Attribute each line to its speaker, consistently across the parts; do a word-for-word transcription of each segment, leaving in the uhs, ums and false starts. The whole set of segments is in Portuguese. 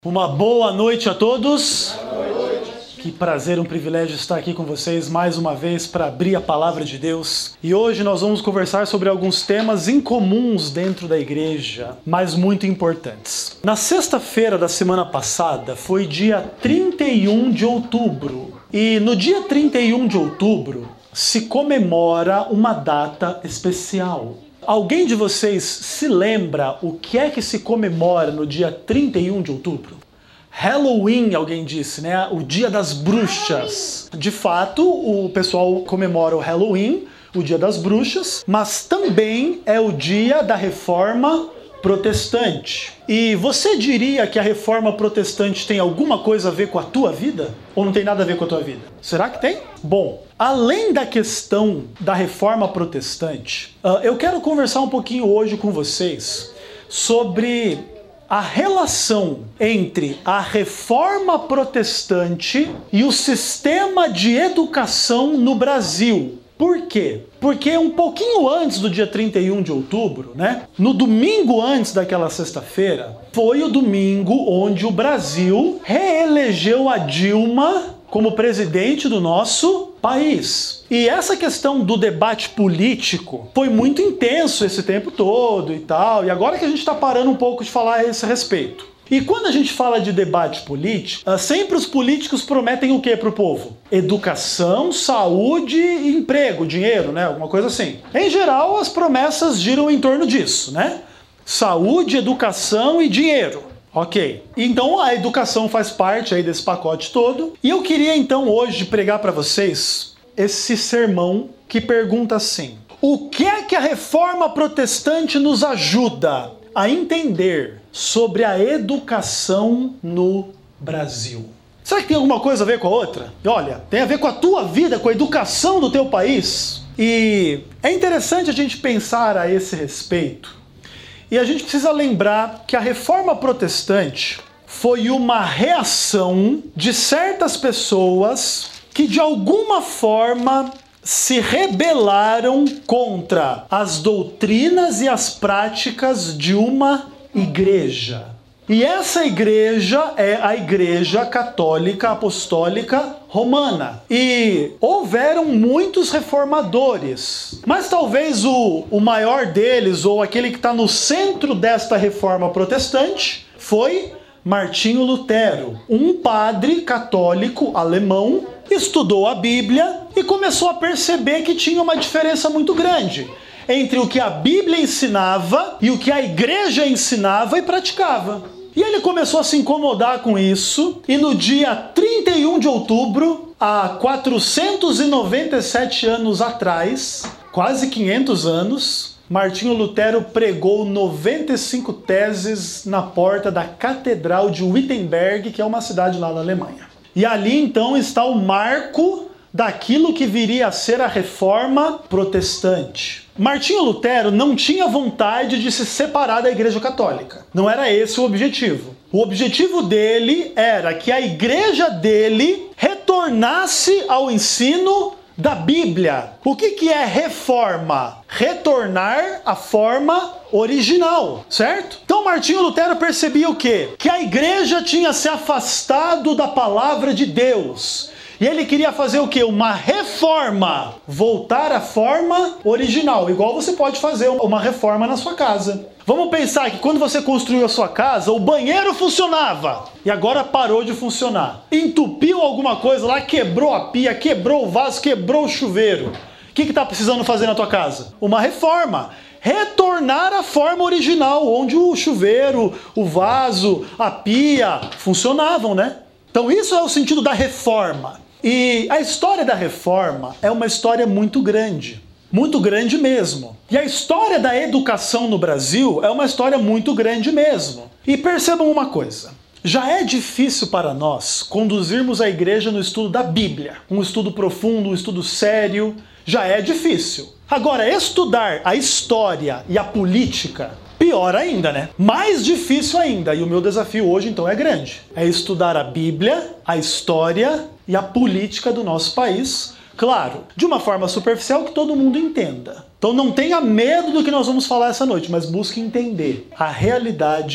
Speaker 1: Uma boa noite a todos. Boa noite. Que prazer, um privilégio estar aqui com vocês mais uma vez para abrir a palavra de Deus. E hoje nós vamos conversar sobre alguns temas incomuns dentro da igreja, mas muito importantes. Na sexta-feira da semana passada foi dia trinta e um de outubro. E no dia trinta e um de outubro se comemora uma data especial. Alguém de vocês se lembra o que é que se comemora no dia trinta e um de outubro? Halloween, alguém disse, né? O dia das bruxas. De fato, o pessoal comemora o Halloween, o dia das bruxas, mas também é o dia da Reforma Protestante. E você diria que a Reforma Protestante tem alguma coisa a ver com a tua vida? Ou não tem nada a ver com a tua vida? Será que tem? Bom, além da questão da Reforma Protestante, uh, eu quero conversar um pouquinho hoje com vocês sobre a relação entre a Reforma Protestante e o sistema de educação no Brasil. Por quê? Porque um pouquinho antes do dia trinta e um de outubro, né? No domingo antes daquela sexta-feira, foi o domingo onde o Brasil reelegeu a Dilma como presidente do nosso país. E essa questão do debate político foi muito intenso esse tempo todo e tal, e agora que a gente está parando um pouco de falar a esse respeito. E quando a gente fala de debate político, sempre os políticos prometem o que para o povo? Educação, saúde, emprego, dinheiro, né? Alguma coisa assim. Em geral, as promessas giram em torno disso, né? Saúde, educação e dinheiro. Ok. Então a educação faz parte aí desse pacote todo. E eu queria então hoje pregar para vocês esse sermão que pergunta assim: o que é que a Reforma Protestante nos ajuda a entender sobre a educação no Brasil? Será que tem alguma coisa a ver com a outra? E olha, tem a ver com a tua vida, com a educação do teu país. E é interessante a gente pensar a esse respeito. E a gente precisa lembrar que a Reforma Protestante foi uma reação de certas pessoas que de alguma forma se rebelaram contra as doutrinas e as práticas de uma igreja. E essa igreja é a Igreja Católica Apostólica Romana. E houveram muitos reformadores, mas talvez o, o maior deles, ou aquele que está no centro desta reforma protestante, foi Martinho Lutero, um padre católico alemão, estudou a Bíblia e começou a perceber que tinha uma diferença muito grande entre o que a Bíblia ensinava e o que a igreja ensinava e praticava. E ele começou a se incomodar com isso, e no dia trinta e um de outubro, há quatrocentos e noventa e sete anos atrás, quase quinhentos anos, Martinho Lutero pregou noventa e cinco teses na porta da Catedral de Wittenberg, que é uma cidade lá na Alemanha. E ali então está o marco daquilo que viria a ser a Reforma Protestante. Martinho Lutero não tinha vontade de se separar da Igreja Católica. Não era esse o objetivo. O objetivo dele era que a igreja dele retornasse ao ensino da Bíblia. O que que é reforma? Retornar à forma original, certo? Então Martinho Lutero percebia o quê? Que a igreja tinha se afastado da palavra de Deus. E ele queria fazer o quê? Uma reforma. Voltar à forma original. Igual você pode fazer uma reforma na sua casa. Vamos pensar que quando você construiu a sua casa, o banheiro funcionava. E agora parou de funcionar. Entupiu alguma coisa lá, quebrou a pia, quebrou o vaso, quebrou o chuveiro. O que está precisando fazer na tua casa? Uma reforma. Retornar à forma original, onde o chuveiro, o vaso, a pia funcionavam, né? Então isso é o sentido da reforma. E a história da reforma é uma história muito grande, muito grande mesmo. E a história da educação no Brasil é uma história muito grande mesmo. E percebam uma coisa, já é difícil para nós conduzirmos a igreja no estudo da Bíblia, um estudo profundo, um estudo sério, já é difícil. Agora, estudar a história e a política, pior ainda, né? Mais difícil ainda, e o meu desafio hoje então é grande. É estudar a Bíblia, a história e a política do nosso país, claro, de uma forma superficial que todo mundo entenda. Então não tenha medo do que nós vamos falar essa noite, mas busque entender a realidade,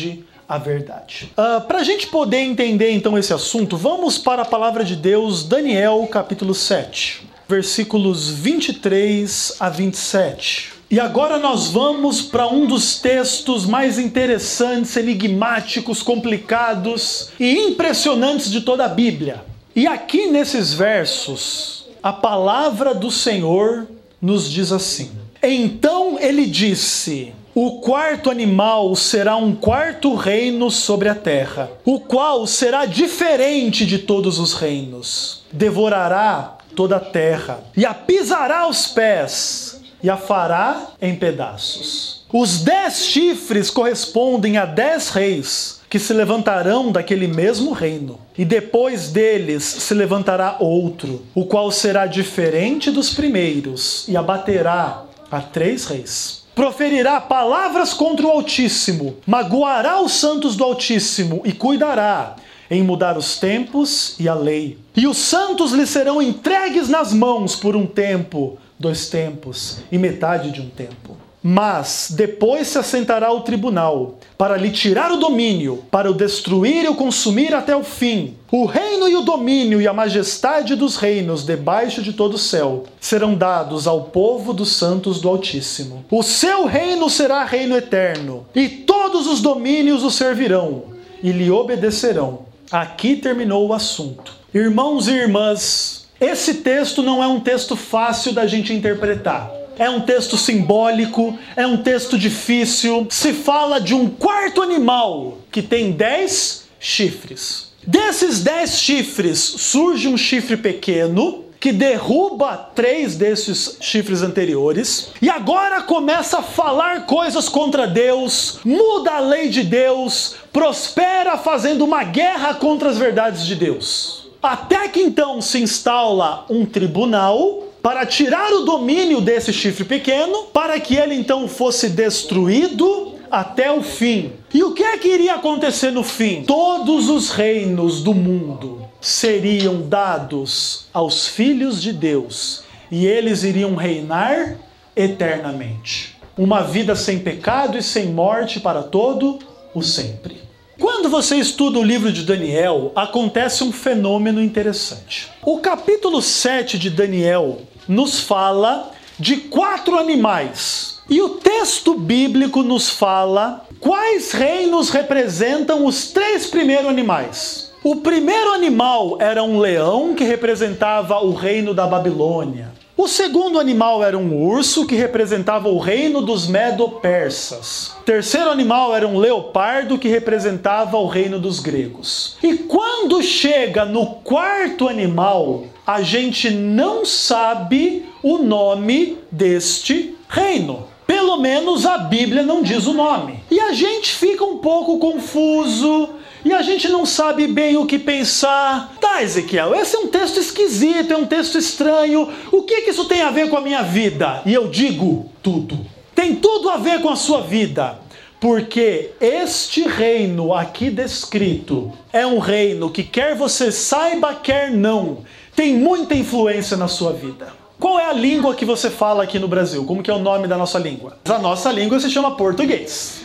Speaker 1: a verdade. Uh, para a gente poder entender então esse assunto, vamos para a palavra de Deus, Daniel capítulo sete, versículos vinte e três a vinte e sete. E agora nós vamos para um dos textos mais interessantes, enigmáticos, complicados e impressionantes de toda a Bíblia. E aqui nesses versos, a palavra do Senhor nos diz assim: Então ele disse: O quarto animal será um quarto reino sobre a terra, o qual será diferente de todos os reinos. Devorará toda a terra e a pisará aos pés e a fará em pedaços. Os dez chifres correspondem a dez reis que se levantarão daquele mesmo reino. E depois deles se levantará outro, o qual será diferente dos primeiros e abaterá a três reis. Proferirá palavras contra o Altíssimo, magoará os santos do Altíssimo e cuidará em mudar os tempos e a lei. E os santos lhe serão entregues nas mãos por um tempo, dois tempos e metade de um tempo. Mas depois se assentará o tribunal, para lhe tirar o domínio, para o destruir e o consumir até o fim. O reino e o domínio e a majestade dos reinos debaixo de todo o céu serão dados ao povo dos santos do Altíssimo. O seu reino será reino eterno, e todos os domínios o servirão e lhe obedecerão. Aqui terminou o assunto. Irmãos e irmãs, esse texto não é um texto fácil da gente interpretar. É um texto simbólico, é um texto difícil. Se fala de um quarto animal que tem dez chifres. Desses dez chifres surge um chifre pequeno que derruba três desses chifres anteriores e agora começa a falar coisas contra Deus, muda a lei de Deus, prospera fazendo uma guerra contra as verdades de Deus. Até que então se instala um tribunal para tirar o domínio desse chifre pequeno, para que ele então fosse destruído até o fim. E o que é que iria acontecer no fim? Todos os reinos do mundo seriam dados aos filhos de Deus, e eles iriam reinar eternamente. Uma vida sem pecado e sem morte para todo o sempre. Quando você estuda o livro de Daniel, acontece um fenômeno interessante. O capítulo sete de Daniel nos fala de quatro animais. E o texto bíblico nos fala quais reinos representam os três primeiros animais. O primeiro animal era um leão, que representava o reino da Babilônia. O segundo animal era um urso, que representava o reino dos medo-persas. O terceiro animal era um leopardo, que representava o reino dos gregos. E quando chega no quarto animal, a gente não sabe o nome deste reino. Pelo menos a Bíblia não diz o nome. E a gente fica um pouco confuso, e a gente não sabe bem o que pensar. Tá, Ezequiel, esse é um texto esquisito, é um texto estranho. O que que isso tem a ver com a minha vida? E eu digo, tudo. Tem tudo a ver com a sua vida. Porque este reino aqui descrito é um reino que, quer você saiba, quer não, tem muita influência na sua vida. Qual é a língua que você fala aqui no Brasil? Como que é o nome da nossa língua? A nossa língua se chama português.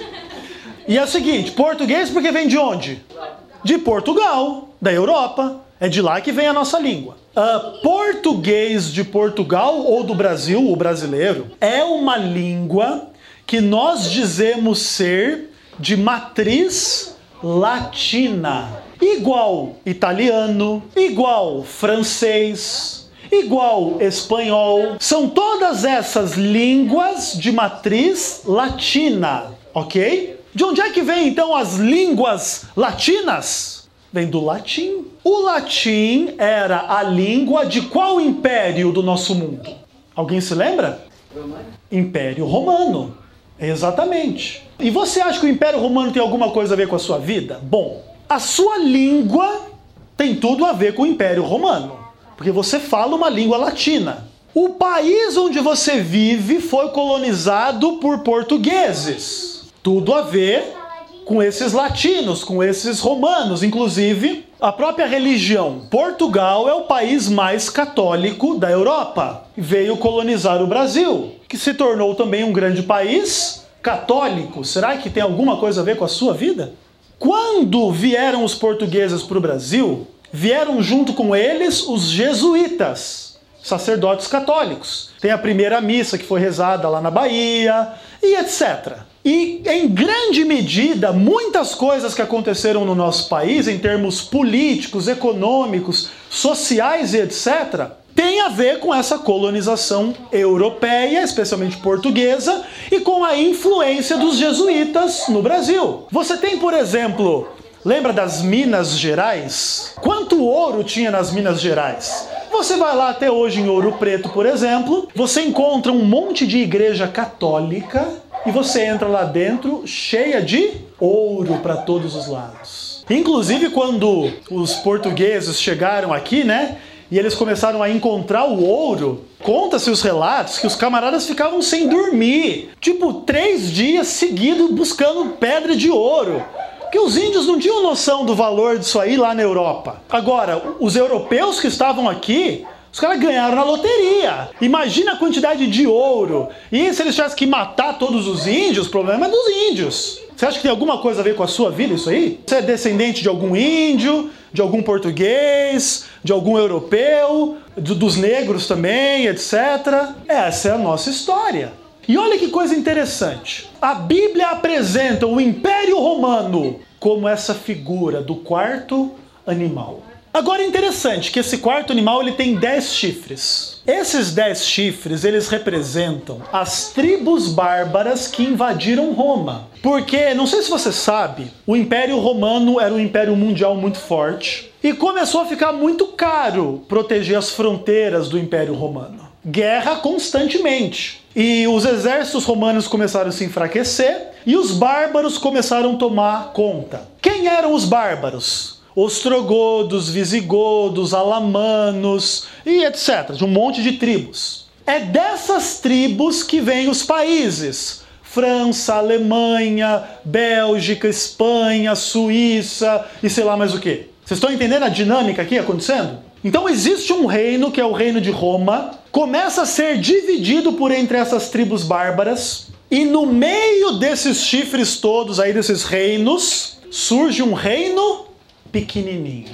Speaker 1: E é o seguinte, português porque vem de onde? De Portugal, da Europa. É de lá que vem a nossa língua. Uh, português de Portugal ou do Brasil, o brasileiro, é uma língua que nós dizemos ser de matriz latina. Igual italiano, igual francês, igual espanhol. São todas essas línguas de matriz latina, ok? De onde é que vem então as línguas latinas? Vem do latim. O latim era a língua de qual império do nosso mundo? Alguém se lembra? Romano. Império Romano. Exatamente. E você acha que o Império Romano tem alguma coisa a ver com a sua vida? Bom, a sua língua tem tudo a ver com o Império Romano, porque você fala uma língua latina. O país onde você vive foi colonizado por portugueses. Tudo a ver com esses latinos, com esses romanos. Inclusive, a própria religião. Portugal é o país mais católico da Europa. Veio colonizar o Brasil, que se tornou também um grande país católico. Será que tem alguma coisa a ver com a sua vida? Quando vieram os portugueses para o Brasil, vieram junto com eles os jesuítas, sacerdotes católicos. Tem a primeira missa que foi rezada lá na Bahia e etcétera. E, em grande medida, muitas coisas que aconteceram no nosso país, em termos políticos, econômicos, sociais e etcétera, tem a ver com essa colonização europeia, especialmente portuguesa, e com a influência dos jesuítas no Brasil. Você tem, por exemplo, lembra das Minas Gerais? Quanto ouro tinha nas Minas Gerais? Você vai lá até hoje em Ouro Preto, por exemplo, você encontra um monte de igreja católica e você entra lá dentro cheia de ouro para todos os lados. Inclusive, quando os portugueses chegaram aqui, né, e eles começaram a encontrar o ouro, conta-se os relatos que os camaradas ficavam sem dormir, tipo três dias seguidos buscando pedra de ouro. Porque os índios não tinham noção do valor disso aí lá na Europa. Agora, os europeus que estavam aqui, os caras ganharam na loteria. Imagina a quantidade de ouro. E se eles tivessem que matar todos os índios, o problema é dos índios. Você acha que tem alguma coisa a ver com a sua vida isso aí? Você é descendente de algum índio, de algum português, de algum europeu, de, dos negros também, etcétera. Essa é a nossa história. E olha que coisa interessante. A Bíblia apresenta o Império Romano como essa figura do quarto animal. Agora é interessante que esse quarto animal ele tem dez chifres. Esses dez chifres eles representam as tribos bárbaras que invadiram Roma. Porque, não sei se você sabe, o Império Romano era um império mundial muito forte e começou a ficar muito caro proteger as fronteiras do Império Romano. Guerra constantemente. E os exércitos romanos começaram a se enfraquecer e os bárbaros começaram a tomar conta. Quem eram os bárbaros? Ostrogodos, visigodos, alamanos e etcétera. De um monte de tribos. É dessas tribos que vêm os países. França, Alemanha, Bélgica, Espanha, Suíça e sei lá mais o quê. Vocês estão entendendo a dinâmica aqui acontecendo? Então existe um reino que é o reino de Roma, começa a ser dividido por entre essas tribos bárbaras e no meio desses chifres todos aí, desses reinos, surge um reino pequenininho.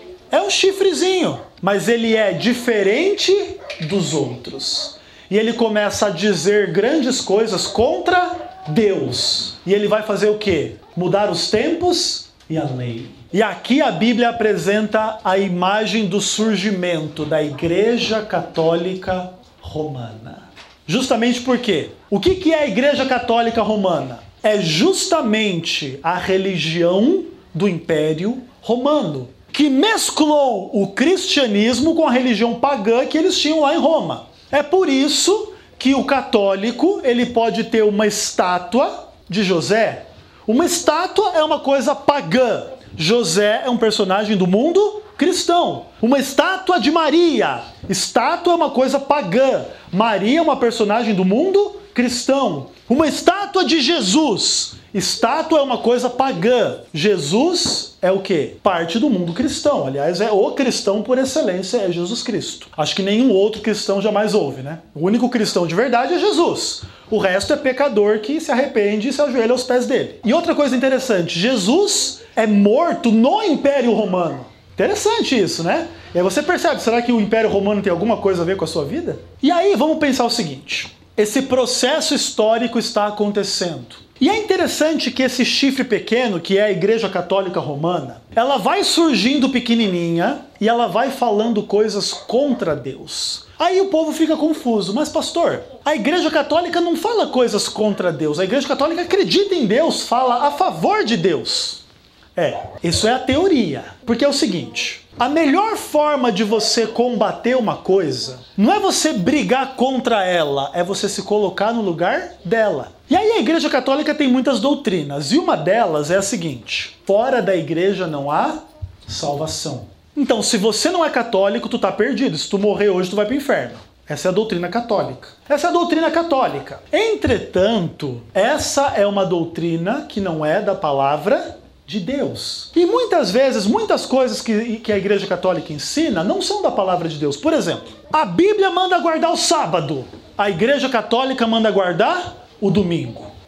Speaker 1: É um chifrezinho, mas ele é diferente dos outros. E ele começa a dizer grandes coisas contra Deus. E ele vai fazer o quê? Mudar os tempos e a lei. E aqui a Bíblia apresenta a imagem do surgimento da Igreja Católica Romana. Justamente porque o que é a Igreja Católica Romana? É justamente a religião do Império Romano, que mesclou o cristianismo com a religião pagã que eles tinham lá em Roma. É por isso que o católico ele pode ter uma estátua de José. Uma estátua é uma coisa pagã. José é um personagem do mundo cristão. Uma estátua de Maria. Estátua é uma coisa pagã. Maria é uma personagem do mundo cristão. Uma estátua de Jesus. Estátua é uma coisa pagã. Jesus é o quê? Parte do mundo cristão. Aliás, é o cristão por excelência, é Jesus Cristo. Acho que nenhum outro cristão jamais houve, né? O único cristão de verdade é Jesus. O resto é pecador que se arrepende e se ajoelha aos pés dele. E outra coisa interessante, Jesus é morto no Império Romano. Interessante isso, né? E aí você percebe, será que o Império Romano tem alguma coisa a ver com a sua vida? E aí vamos pensar o seguinte, esse processo histórico está acontecendo. E é interessante que esse chifre pequeno, que é a Igreja Católica Romana, ela vai surgindo pequenininha e ela vai falando coisas contra Deus. Aí o povo fica confuso, mas pastor, a Igreja Católica não fala coisas contra Deus, a Igreja Católica acredita em Deus, fala a favor de Deus. É, isso é a teoria, porque é o seguinte, a melhor forma de você combater uma coisa não é você brigar contra ela, é você se colocar no lugar dela. E aí a Igreja Católica tem muitas doutrinas, e uma delas é a seguinte, fora da igreja não há salvação. Então, se você não é católico, tu tá perdido, se tu morrer hoje, tu vai pro inferno. Essa é a doutrina católica. Essa é a doutrina católica. Entretanto, essa é uma doutrina que não é da palavra de Deus. E muitas vezes, muitas coisas que, que a Igreja Católica ensina não são da palavra de Deus. Por exemplo, a Bíblia manda guardar o sábado. A Igreja Católica manda guardar o domingo.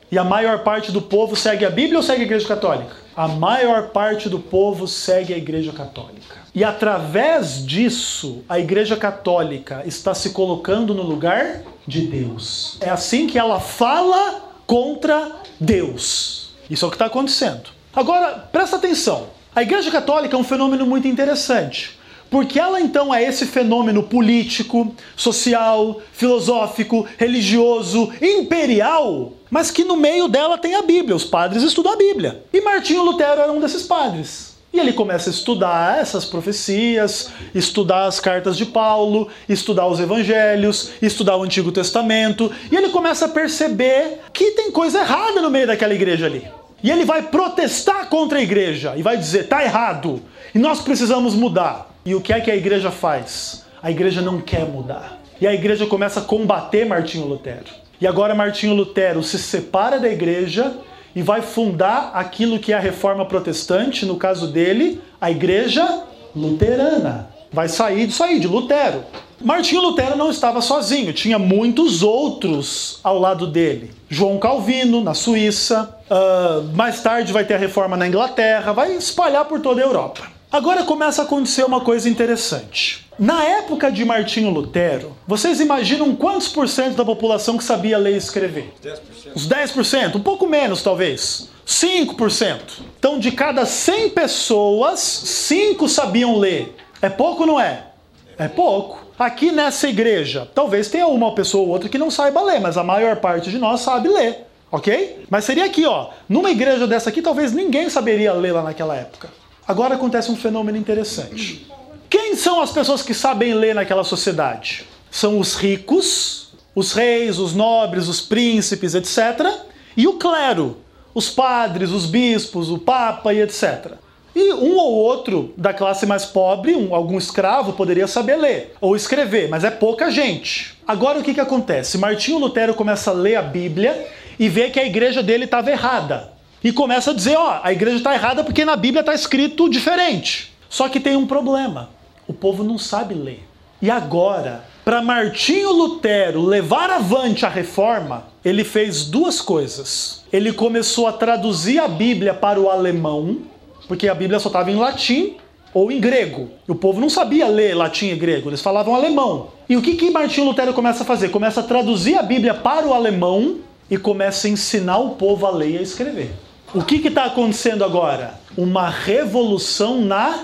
Speaker 1: E a maior parte do povo segue a Bíblia ou segue a Igreja Católica? A maior parte do povo segue a Igreja Católica. E através disso, a Igreja Católica está se colocando no lugar de Deus. É assim que ela fala contra Deus. Isso é o que está acontecendo. Agora, presta atenção. A Igreja Católica é um fenômeno muito interessante. Porque ela então é esse fenômeno político, social, filosófico, religioso, imperial, mas que no meio dela tem a Bíblia. Os padres estudam a Bíblia. E Martinho Lutero era um desses padres. E ele começa a estudar essas profecias, estudar as cartas de Paulo, estudar os evangelhos, estudar o Antigo Testamento. E ele começa a perceber que tem coisa errada no meio daquela igreja ali. E ele vai protestar contra a igreja e vai dizer, tá errado, e nós precisamos mudar. E o que é que a igreja faz? A igreja não quer mudar. E a igreja começa a combater Martinho Lutero. E agora Martinho Lutero se separa da igreja e vai fundar aquilo que é a reforma protestante, no caso dele, a igreja luterana. Vai sair disso aí, de Lutero. Martinho Lutero não estava sozinho, tinha muitos outros ao lado dele. João Calvino, na Suíça, uh, mais tarde vai ter a reforma na Inglaterra, vai espalhar por toda a Europa. Agora começa a acontecer uma coisa interessante. Na época de Martinho Lutero, vocês imaginam quantos por cento da população que sabia ler e escrever? dez por cento. Uns dez por cento, um pouco menos talvez. cinco por cento. Então de cada cem pessoas, cinco sabiam ler. É pouco ou não é? É pouco. Aqui nessa igreja, talvez tenha uma pessoa ou outra que não saiba ler, mas a maior parte de nós sabe ler, ok? Mas seria aqui, ó, numa igreja dessa aqui, talvez ninguém saberia ler lá naquela época. Agora acontece um fenômeno interessante. Quem são as pessoas que sabem ler naquela sociedade? São os ricos, os reis, os nobres, os príncipes, etcétera. E o clero, os padres, os bispos, o papa e etcétera. E um ou outro da classe mais pobre, um, algum escravo, poderia saber ler ou escrever, mas é pouca gente. Agora o que, que acontece? Martinho Lutero começa a ler a Bíblia e vê que a igreja dele estava errada. E começa a dizer, ó, a igreja está errada porque na Bíblia está escrito diferente. Só que tem um problema, o povo não sabe ler. E agora, para Martinho Lutero levar avante a reforma, ele fez duas coisas. Ele começou a traduzir a Bíblia para o alemão, porque a Bíblia só estava em latim ou em grego. E o povo não sabia ler latim e grego, eles falavam alemão. E o que, que Martinho Lutero começa a fazer? Começa a traduzir a Bíblia para o alemão e começa a ensinar o povo a ler e a escrever. O que está acontecendo agora? Uma revolução na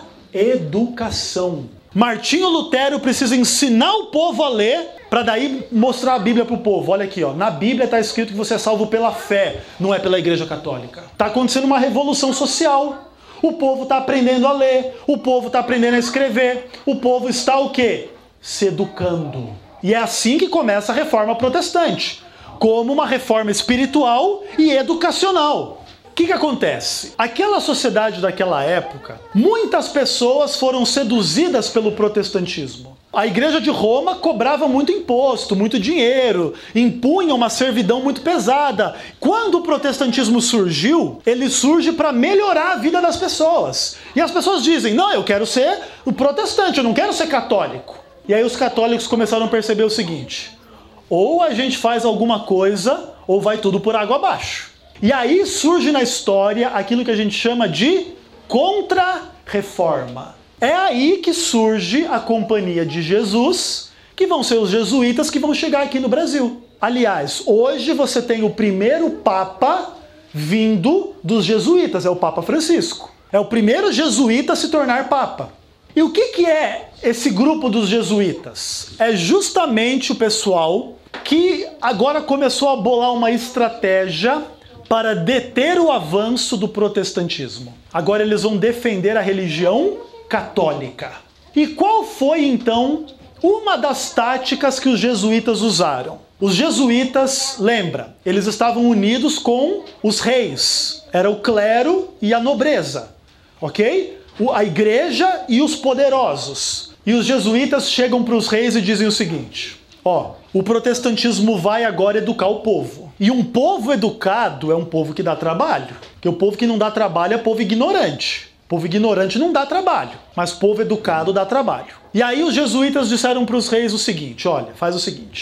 Speaker 1: educação. Martinho Lutero precisa ensinar o povo a ler para daí mostrar a Bíblia para o povo. Olha aqui, ó, na Bíblia está escrito que você é salvo pela fé, não é pela Igreja Católica. Está acontecendo uma revolução social. O povo está aprendendo a ler, o povo está aprendendo a escrever, o povo está o quê? Se educando. E é assim que começa a reforma protestante, como uma reforma espiritual e educacional. O que que acontece? Aquela sociedade daquela época, muitas pessoas foram seduzidas pelo protestantismo. A igreja de Roma cobrava muito imposto, muito dinheiro, impunha uma servidão muito pesada. Quando o protestantismo surgiu, ele surge para melhorar a vida das pessoas. E as pessoas dizem, não, eu quero ser o protestante, eu não quero ser católico. E aí os católicos começaram a perceber o seguinte, ou a gente faz alguma coisa, ou vai tudo por água abaixo. E aí surge na história aquilo que a gente chama de contra-reforma. É aí que surge a Companhia de Jesus, que vão ser os jesuítas que vão chegar aqui no Brasil. Aliás, hoje você tem o primeiro Papa vindo dos jesuítas, é o Papa Francisco. É o primeiro jesuíta a se tornar Papa. E o que que é esse grupo dos jesuítas? É justamente o pessoal que agora começou a bolar uma estratégia para deter o avanço do protestantismo. Agora eles vão defender a religião católica. E qual foi então uma das táticas que os jesuítas usaram? Os jesuítas, lembra, eles estavam unidos com os reis. Era o clero e a nobreza, ok? A igreja e os poderosos. E os jesuítas chegam para os reis e dizem o seguinte, ó, o protestantismo vai agora educar o povo. E um povo educado é um povo que dá trabalho. Porque o povo que não dá trabalho é povo ignorante. Povo ignorante não dá trabalho, mas povo educado dá trabalho. E aí os jesuítas disseram para os reis o seguinte, olha, faz o seguinte,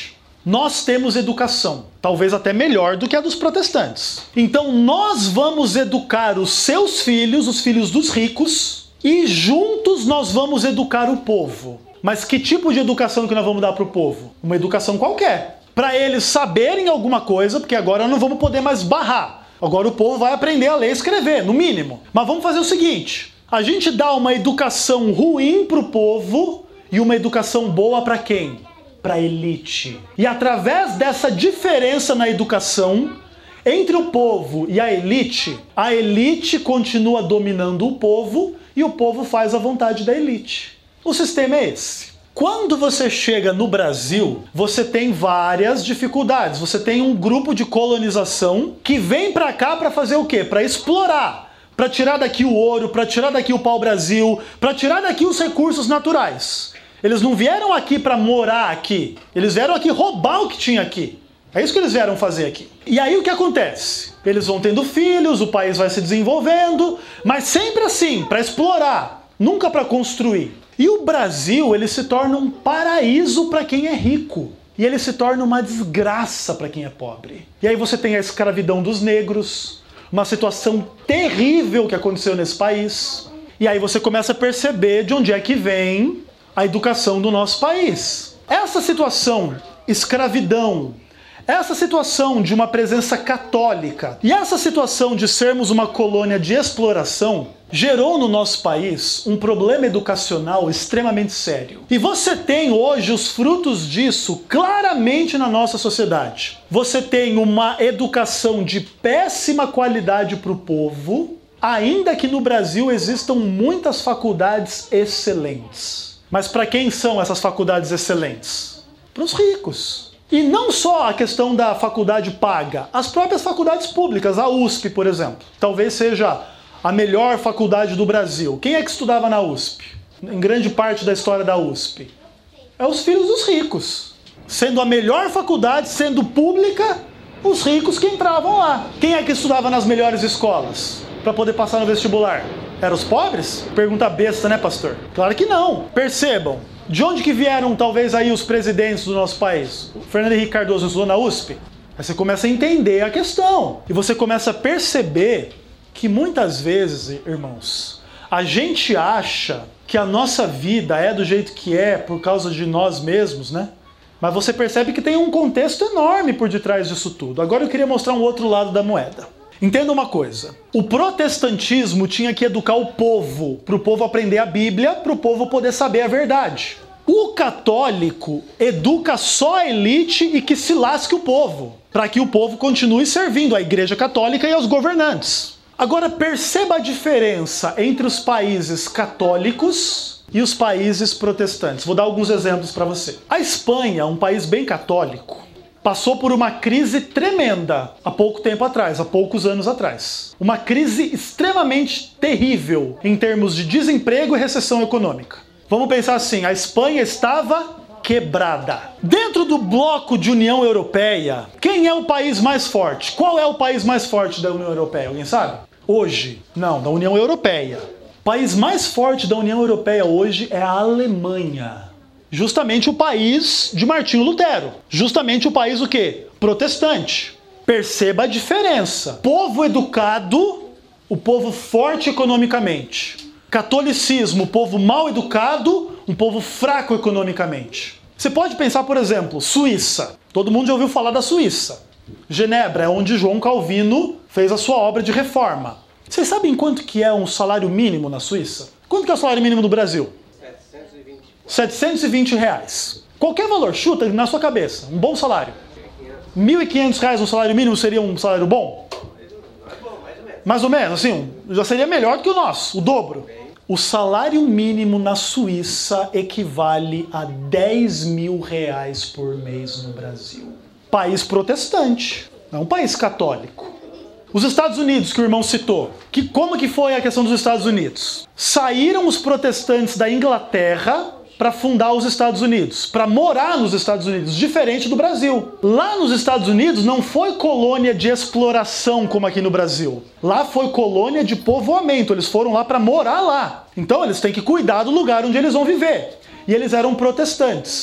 Speaker 1: Nós temos educação, talvez até melhor do que a dos protestantes. Então nós vamos educar os seus filhos, os filhos dos ricos, e juntos nós vamos educar o povo. Mas que tipo de educação que nós vamos dar para o povo? Uma educação qualquer. Para eles saberem alguma coisa, porque agora não vamos poder mais barrar. Agora o povo vai aprender a ler e escrever, no mínimo. Mas vamos fazer o seguinte, a gente dá uma educação ruim para o povo e uma educação boa para quem? Para a elite. E através dessa diferença na educação entre o povo e a elite, a elite continua dominando o povo e o povo faz a vontade da elite. O sistema é esse. Quando você chega no Brasil, você tem várias dificuldades. Você tem um grupo de colonização que vem para cá para fazer o quê? Para explorar, para tirar daqui o ouro, para tirar daqui o pau-brasil, para tirar daqui os recursos naturais. Eles não vieram aqui para morar aqui, eles vieram aqui roubar o que tinha aqui. É isso que eles vieram fazer aqui. E aí o que acontece? Eles vão tendo filhos, o país vai se desenvolvendo, mas sempre assim, para explorar, nunca para construir. E o Brasil, ele se torna um paraíso para quem é rico. E ele se torna uma desgraça para quem é pobre. E aí você tem a escravidão dos negros, uma situação terrível que aconteceu nesse país. E aí você começa a perceber de onde é que vem a educação do nosso país. Essa situação, escravidão, essa situação de uma presença católica e essa situação de sermos uma colônia de exploração gerou no nosso país um problema educacional extremamente sério. E você tem hoje os frutos disso claramente na nossa sociedade. Você tem uma educação de péssima qualidade para o povo, ainda que no Brasil existam muitas faculdades excelentes. Mas para quem são essas faculdades excelentes? Para os ricos. E não só a questão da faculdade paga, as próprias faculdades públicas, a U S P, por exemplo. Talvez seja a melhor faculdade do Brasil. Quem é que estudava na U S P? Em grande parte da história da U S P. É os filhos dos ricos. Sendo a melhor faculdade, sendo pública, os ricos que entravam lá. Quem é que estudava nas melhores escolas para poder passar no vestibular? Eram os pobres? Pergunta besta, né, pastor? Claro que não. Percebam. De onde que vieram, talvez, aí os presidentes do nosso país? O Fernando Henrique Cardoso estudou na U S P? Aí você começa a entender a questão. E você começa a perceber que muitas vezes, irmãos, a gente acha que a nossa vida é do jeito que é por causa de nós mesmos, né? Mas você percebe que tem um contexto enorme por detrás disso tudo. Agora eu queria mostrar um outro lado da moeda. Entenda uma coisa, o protestantismo tinha que educar o povo, para o povo aprender a Bíblia, para o povo poder saber a verdade. O católico educa só a elite e que se lasque o povo, para que o povo continue servindo à Igreja Católica e aos governantes. Agora perceba a diferença entre os países católicos e os países protestantes. Vou dar alguns exemplos para você. A Espanha, um país bem católico, passou por uma crise tremenda há pouco tempo atrás, há poucos anos atrás. Uma crise extremamente terrível em termos de desemprego e recessão econômica. Vamos pensar assim, a Espanha estava quebrada. Dentro do bloco de União Europeia, quem é o país mais forte? Qual é o país mais forte da União Europeia? Alguém sabe? Hoje? Não, da União Europeia. O país mais forte da União Europeia hoje é a Alemanha. Justamente o país de Martinho Lutero. Justamente o país o quê? Protestante. Perceba a diferença. Povo educado, o povo forte economicamente. Catolicismo, povo mal educado, um povo fraco economicamente. Você pode pensar, por exemplo, Suíça. Todo mundo já ouviu falar da Suíça. Genebra é onde João Calvino fez a sua obra de reforma. Vocês sabem quanto que é um salário mínimo na Suíça? Quanto que é o salário mínimo do Brasil? setecentos e vinte reais. Qualquer valor, chuta na sua cabeça. Um bom salário. mil e quinhentos reais um salário mínimo seria um salário bom? Mais ou menos, assim, já seria melhor do que o nosso, o dobro. O salário mínimo na Suíça equivale a dez mil reais por mês no Brasil. País protestante, não um país católico. Os Estados Unidos, que o irmão citou, que, como que foi a questão dos Estados Unidos? Saíram os protestantes da Inglaterra para fundar os Estados Unidos, para morar nos Estados Unidos, diferente do Brasil. Lá nos Estados Unidos não foi colônia de exploração como aqui no Brasil. Lá foi colônia de povoamento, eles foram lá para morar lá. Então eles têm que cuidar do lugar onde eles vão viver. E eles eram protestantes.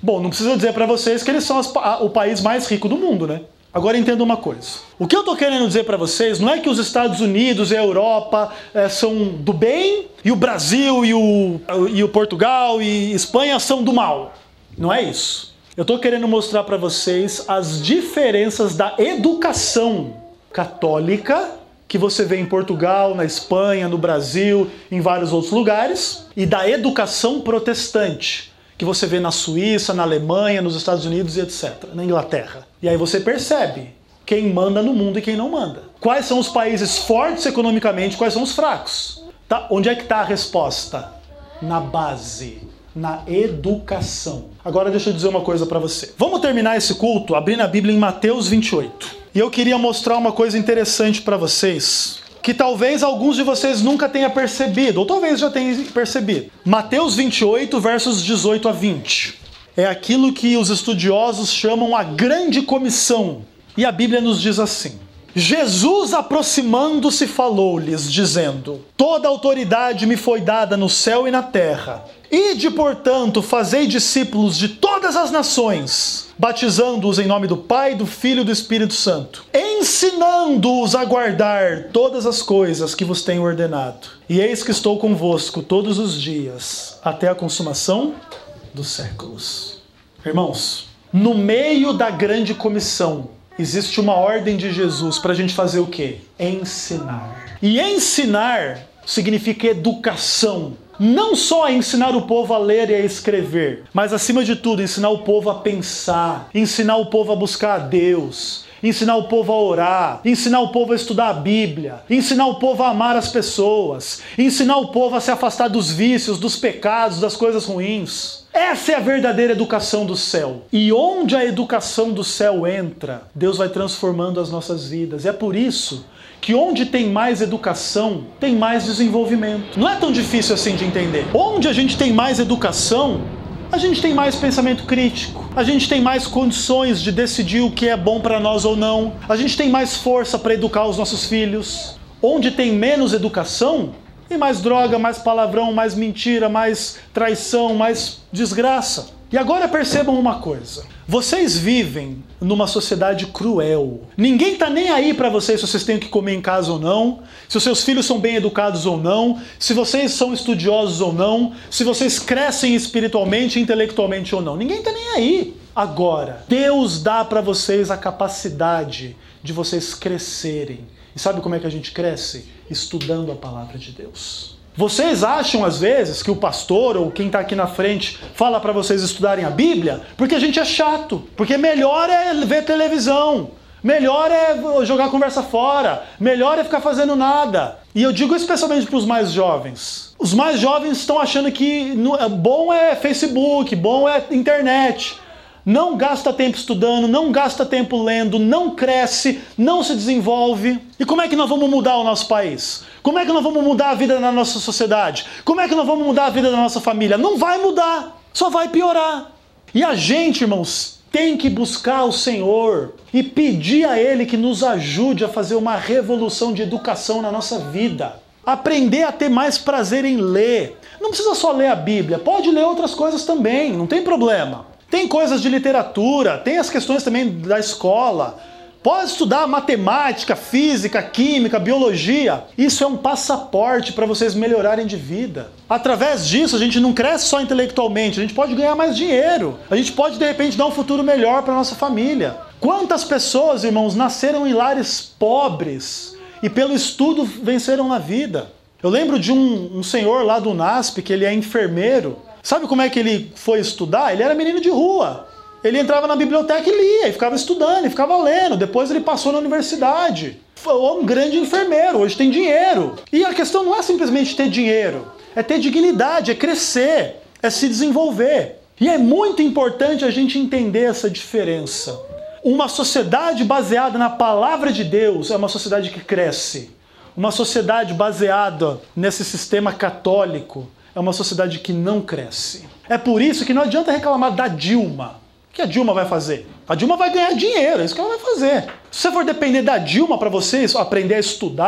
Speaker 1: Bom, não precisa dizer para vocês que eles são as, o país mais rico do mundo, né? Agora entenda uma coisa. O que eu tô querendo dizer para vocês não é que os Estados Unidos e a Europa é, são do bem e o Brasil e o, e o Portugal e Espanha são do mal. Não é isso. Eu tô querendo mostrar para vocês as diferenças da educação católica que você vê em Portugal, na Espanha, no Brasil, em vários outros lugares, e da educação protestante que você vê na Suíça, na Alemanha, nos Estados Unidos e etcétera, na Inglaterra. E aí você percebe quem manda no mundo e quem não manda. Quais são os países fortes economicamente, quais são os fracos. Tá? Onde é que está a resposta? Na base, na educação. Agora deixa eu dizer uma coisa para você. Vamos terminar esse culto abrindo a Bíblia em Mateus vinte e oito. E eu queria mostrar uma coisa interessante para vocês, que talvez alguns de vocês nunca tenham percebido, ou talvez já tenham percebido. Mateus vinte e oito, versos dezoito a vinte. É aquilo que os estudiosos chamam a grande comissão. E a Bíblia nos diz assim: Jesus, aproximando-se, falou-lhes, dizendo: toda autoridade me foi dada no céu e na terra. Ide, portanto, fazei discípulos de todas as nações, batizando-os em nome do Pai, do Filho e do Espírito Santo, ensinando-os a guardar todas as coisas que vos tenho ordenado. E eis que estou convosco todos os dias, até a consumação dos séculos. Irmãos, no meio da grande comissão, existe uma ordem de Jesus para a gente fazer o quê? Ensinar. E ensinar significa educação. Não só ensinar o povo a ler e a escrever, mas acima de tudo ensinar o povo a pensar, ensinar o povo a buscar a Deus, ensinar o povo a orar, ensinar o povo a estudar a Bíblia, ensinar o povo a amar as pessoas, ensinar o povo a se afastar dos vícios, dos pecados, das coisas ruins. Essa é a verdadeira educação do céu. E onde a educação do céu entra, Deus vai transformando as nossas vidas. E é por isso que onde tem mais educação, tem mais desenvolvimento. Não é tão difícil assim de entender. Onde a gente tem mais educação, a gente tem mais pensamento crítico. A gente tem mais condições de decidir o que é bom para nós ou não. A gente tem mais força para educar os nossos filhos. Onde tem menos educação, tem mais droga, mais palavrão, mais mentira, mais traição, mais desgraça. E agora percebam uma coisa. Vocês vivem numa sociedade cruel. Ninguém tá nem aí para vocês se vocês têm o que comer em casa ou não, se os seus filhos são bem educados ou não, se vocês são estudiosos ou não, se vocês crescem espiritualmente e intelectualmente ou não. Ninguém tá nem aí. Agora, Deus dá para vocês a capacidade de vocês crescerem. E sabe como é que a gente cresce? Estudando a palavra de Deus. Vocês acham, às vezes, que o pastor ou quem está aqui na frente fala para vocês estudarem a Bíblia porque a gente é chato, porque melhor é ver televisão, melhor é jogar a conversa fora, melhor é ficar fazendo nada. E eu digo especialmente para os mais jovens. Os mais jovens estão achando que bom é Facebook, bom é internet. Não gasta tempo estudando, não gasta tempo lendo, não cresce, não se desenvolve. E como é que nós vamos mudar o nosso país? Como é que nós vamos mudar a vida da nossa sociedade? Como é que nós vamos mudar a vida da nossa família? Não vai mudar, só vai piorar. E a gente, irmãos, tem que buscar o Senhor e pedir a Ele que nos ajude a fazer uma revolução de educação na nossa vida. Aprender a ter mais prazer em ler. Não precisa só ler a Bíblia, pode ler outras coisas também, não tem problema. Tem coisas de literatura, tem as questões também da escola. Pode estudar matemática, física, química, biologia. Isso é um passaporte para vocês melhorarem de vida. Através disso, a gente não cresce só intelectualmente, a gente pode ganhar mais dinheiro. A gente pode, de repente, dar um futuro melhor para nossa família. Quantas pessoas, irmãos, nasceram em lares pobres e pelo estudo venceram na vida? Eu lembro de um, um senhor lá do NASP, que ele é enfermeiro. Sabe como é que ele foi estudar? Ele era menino de rua. Ele entrava na biblioteca e lia, e ficava estudando, e ficava lendo. Depois ele passou na universidade. Foi um grande enfermeiro, hoje tem dinheiro. E a questão não é simplesmente ter dinheiro, é ter dignidade, é crescer, é se desenvolver. E é muito importante a gente entender essa diferença. Uma sociedade baseada na palavra de Deus é uma sociedade que cresce. Uma sociedade baseada nesse sistema católico é uma sociedade que não cresce. É por isso que não adianta reclamar da Dilma. O que a Dilma vai fazer? A Dilma vai ganhar dinheiro, é isso que ela vai fazer. Se você for depender da Dilma para vocês aprender a estudar,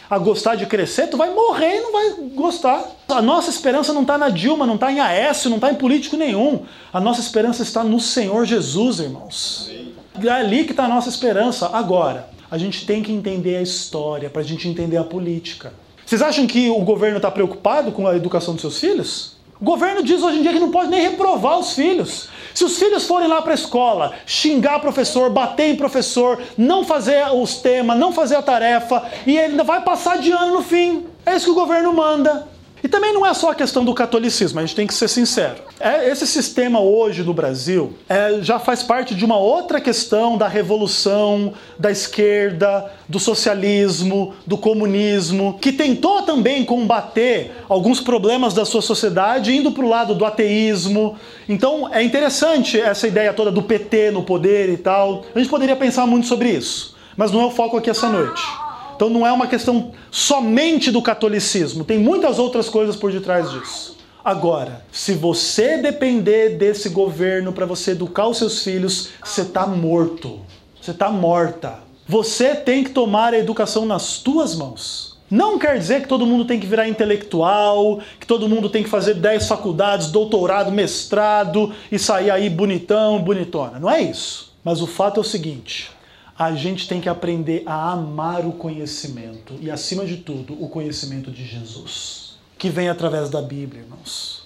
Speaker 1: a gostar de crescer, tu vai morrer e não vai gostar. A nossa esperança não está na Dilma, não está em Aécio, não está em político nenhum. A nossa esperança está no Senhor Jesus, irmãos. É ali que está a nossa esperança. Agora, a gente tem que entender a história para a gente entender a política. Vocês acham que o governo está preocupado com a educação dos seus filhos? O governo diz hoje em dia que não pode nem reprovar os filhos. Se os filhos forem lá para a escola, xingar professor, bater em professor, não fazer os temas, não fazer a tarefa, e ele ainda vai passar de ano no fim. É isso que o governo manda. E também não é só a questão do catolicismo, a gente tem que ser sincero. É, esse sistema hoje no Brasil é, já faz parte de uma outra questão da revolução, da esquerda, do socialismo, do comunismo, que tentou também combater alguns problemas da sua sociedade indo para o lado do ateísmo. Então é interessante essa ideia toda do P T no poder e tal. A gente poderia pensar muito sobre isso, mas não é o foco aqui essa noite. Então não é uma questão somente do catolicismo, tem muitas outras coisas por detrás disso. Agora, se você depender desse governo para você educar os seus filhos, você está morto, você está morta. Você tem que tomar a educação nas tuas mãos. Não quer dizer que todo mundo tem que virar intelectual, que todo mundo tem que fazer dez faculdades, doutorado, mestrado e sair aí bonitão, bonitona. Não é isso. Mas o fato é o seguinte: a gente tem que aprender a amar o conhecimento e, acima de tudo, o conhecimento de Jesus, que vem através da Bíblia, irmãos.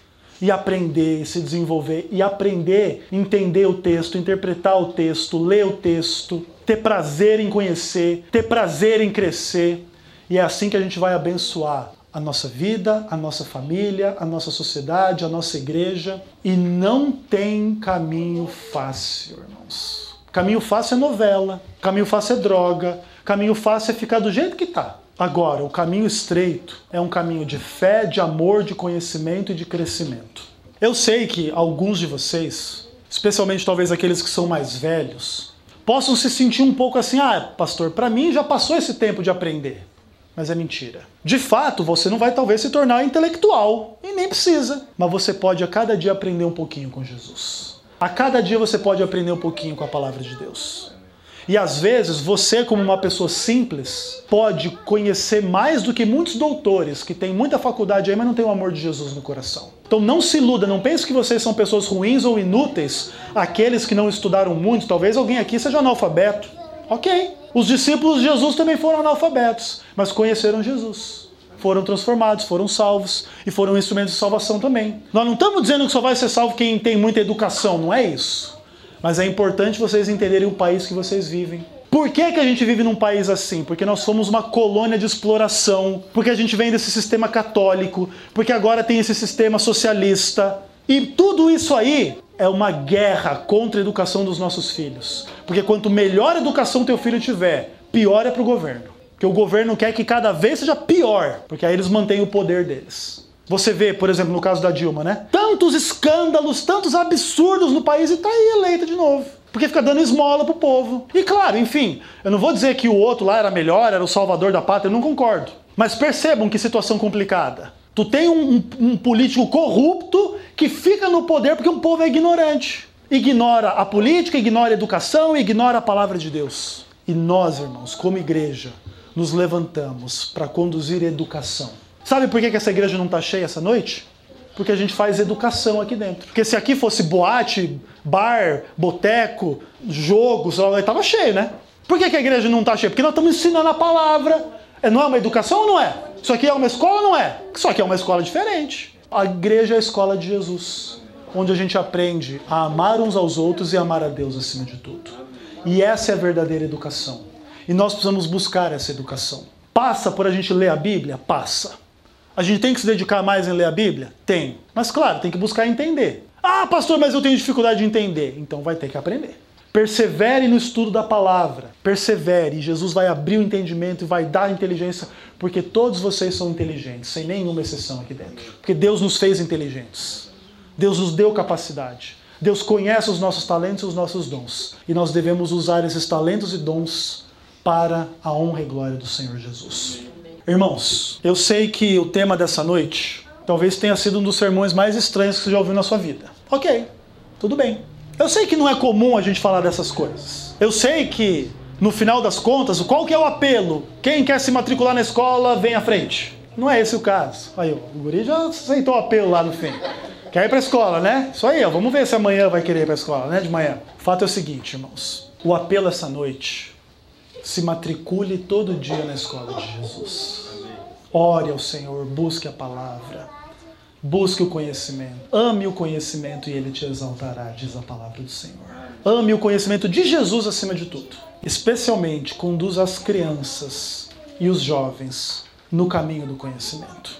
Speaker 1: E aprender, se desenvolver, e aprender, entender o texto, interpretar o texto, ler o texto, ter prazer em conhecer, ter prazer em crescer. E é assim que a gente vai abençoar a nossa vida, a nossa família, a nossa sociedade, a nossa igreja. E não tem caminho fácil, irmãos. Caminho fácil é novela, caminho fácil é droga, caminho fácil é ficar do jeito que tá. Agora, o caminho estreito é um caminho de fé, de amor, de conhecimento e de crescimento. Eu sei que alguns de vocês, especialmente talvez aqueles que são mais velhos, possam se sentir um pouco assim: ah, pastor, para mim já passou esse tempo de aprender. Mas é mentira. De fato, você não vai talvez se tornar intelectual, e nem precisa. Mas você pode a cada dia aprender um pouquinho com Jesus. A cada dia você pode aprender um pouquinho com a palavra de Deus. E às vezes você, como uma pessoa simples, pode conhecer mais do que muitos doutores que têm muita faculdade aí, mas não tem o amor de Jesus no coração. Então não se iluda, não pense que vocês são pessoas ruins ou inúteis, aqueles que não estudaram muito. Talvez alguém aqui seja analfabeto. Ok. Os discípulos de Jesus também foram analfabetos, mas conheceram Jesus. Foram transformados, foram salvos e foram instrumentos de salvação também. Nós não estamos dizendo que só vai ser salvo quem tem muita educação, não é isso. Mas é importante vocês entenderem o país que vocês vivem. Por que que a gente vive num país assim? Porque nós somos uma colônia de exploração, porque a gente vem desse sistema católico, porque agora tem esse sistema socialista. E tudo isso aí é uma guerra contra a educação dos nossos filhos. Porque quanto melhor educação teu filho tiver, pior é para o governo. Porque o governo quer que cada vez seja pior, porque aí eles mantêm o poder deles. Você vê, por exemplo, no caso da Dilma, né? Tantos escândalos, tantos absurdos no país e tá aí eleita de novo. Porque fica dando esmola pro povo. E claro, enfim, eu não vou dizer que o outro lá era melhor, era o salvador da pátria, eu não concordo. Mas percebam que situação complicada. Tu tem um, um, um político corrupto que fica no poder porque um povo é ignorante. Ignora a política, ignora a educação, ignora a palavra de Deus. E nós, irmãos, como igreja, nos levantamos para conduzir educação. Sabe por que essa igreja não está cheia essa noite? Porque a gente faz educação aqui dentro. Porque se aqui fosse boate, bar, boteco, jogo, estava cheio, né? Por que a igreja não está cheia? Porque nós estamos ensinando a palavra. Não é uma educação ou não é? Isso aqui é uma escola ou não é? Isso aqui é uma escola diferente. A igreja é a escola de Jesus, onde a gente aprende a amar uns aos outros e amar a Deus acima de tudo. E essa é a verdadeira educação. E nós precisamos buscar essa educação. Passa por a gente ler a Bíblia? Passa. A gente tem que se dedicar mais em ler a Bíblia? Tem. Mas claro, tem que buscar entender. Ah, pastor, mas eu tenho dificuldade de entender. Então vai ter que aprender. Persevere no estudo da palavra. Persevere. E Jesus vai abrir o entendimento e vai dar inteligência, porque todos vocês são inteligentes, sem nenhuma exceção aqui dentro. Porque Deus nos fez inteligentes. Deus nos deu capacidade. Deus conhece os nossos talentos e os nossos dons. E nós devemos usar esses talentos e dons para a honra e glória do Senhor Jesus. Irmãos, eu sei que o tema dessa noite talvez tenha sido um dos sermões mais estranhos que você já ouviu na sua vida. Ok, tudo bem. Eu sei que não é comum a gente falar dessas coisas. Eu sei que No final das contas, qual que é o apelo? Quem quer se matricular na escola, vem à frente. Não é esse o caso. Aí, ó, o guri já aceitou o apelo lá no fim. Quer ir para a escola, né? Isso aí, ó, vamos ver se amanhã vai querer ir para a escola, né? De manhã. O fato é o seguinte, irmãos. O apelo essa noite, se matricule todo dia na escola de Jesus. Ore ao Senhor, busque a palavra, busque o conhecimento. Ame o conhecimento e Ele te exaltará, diz a palavra do Senhor. Ame o conhecimento de Jesus acima de tudo. Especialmente, conduza as crianças e os jovens no caminho do conhecimento.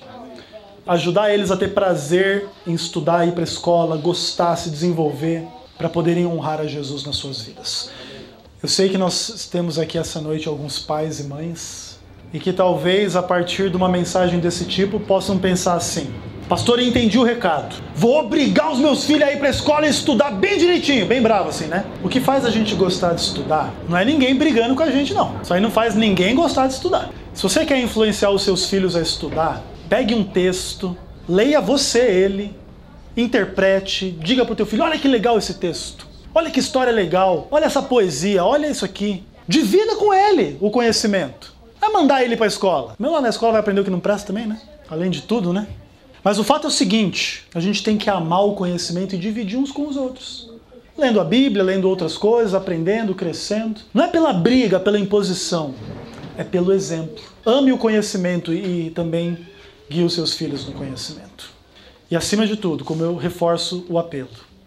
Speaker 1: Ajudar eles a ter prazer em estudar, ir para a escola, gostar, se desenvolver, para poderem honrar a Jesus nas suas vidas. Eu sei que nós temos aqui essa noite alguns pais e mães, e que talvez a partir de uma mensagem desse tipo possam pensar assim: pastor, eu entendi o recado, vou obrigar os meus filhos a ir para a escola e estudar bem direitinho, bem bravo assim, né? O que faz a gente gostar de estudar não é ninguém brigando com a gente, não. Isso aí não faz ninguém gostar de estudar. Se você quer influenciar os seus filhos a estudar, pegue um texto, leia você ele, interprete, diga para o teu filho: olha que legal esse texto, olha que história legal, olha essa poesia, olha isso aqui. Divida com ele o conhecimento. Vai mandar ele para a escola. Mesmo lá na escola vai aprender o que não presta também, né? Além de tudo, né? Mas o fato é o seguinte: a gente tem que amar o conhecimento e dividir uns com os outros. Lendo a Bíblia, lendo outras coisas, aprendendo, crescendo. Não é pela briga, pela imposição. É pelo exemplo. Ame o conhecimento e também guie os seus filhos no conhecimento. E acima de tudo, como eu reforço o apelo,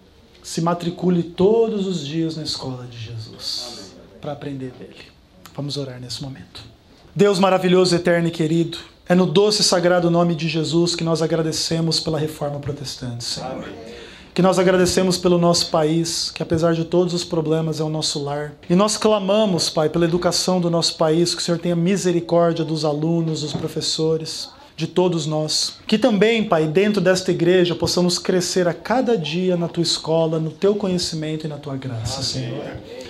Speaker 1: se matricule todos os dias na escola de Jesus para aprender dele. Vamos orar nesse momento. Deus maravilhoso, eterno e querido, é no doce e sagrado nome de Jesus que nós agradecemos pela reforma protestante, Senhor. Amém. Que nós agradecemos pelo nosso país, que apesar de todos os problemas é o nosso lar. E nós clamamos, Pai, pela educação do nosso país, que o Senhor tenha misericórdia dos alunos, dos professores, de todos nós. Que também, Pai, dentro desta igreja possamos crescer a cada dia na Tua escola, no Teu conhecimento e na Tua graça, Senhor.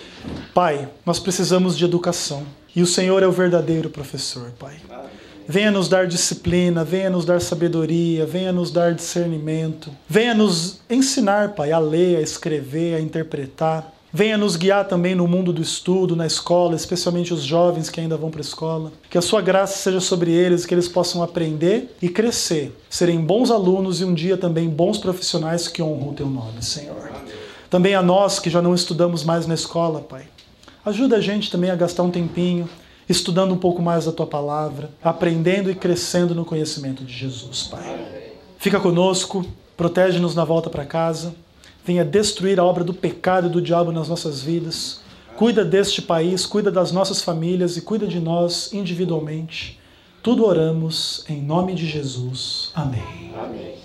Speaker 1: Pai, nós precisamos de educação. E o Senhor é o verdadeiro professor, Pai. Venha nos dar disciplina, venha nos dar sabedoria, venha nos dar discernimento. Venha nos ensinar, Pai, a ler, a escrever, a interpretar. Venha nos guiar também no mundo do estudo, na escola, especialmente os jovens que ainda vão para a escola. Que a sua graça seja sobre eles, que eles possam aprender e crescer, serem bons alunos e um dia também bons profissionais que honram o Teu nome, Senhor. Também a nós que já não estudamos mais na escola, Pai. Ajuda a gente também a gastar um tempinho estudando um pouco mais da Tua palavra, aprendendo e crescendo no conhecimento de Jesus, Pai. Fica conosco, protege-nos na volta para casa, venha destruir a obra do pecado e do diabo nas nossas vidas, cuida deste país, cuida das nossas famílias e cuida de nós individualmente. Tudo oramos em nome de Jesus. Amém. Amém.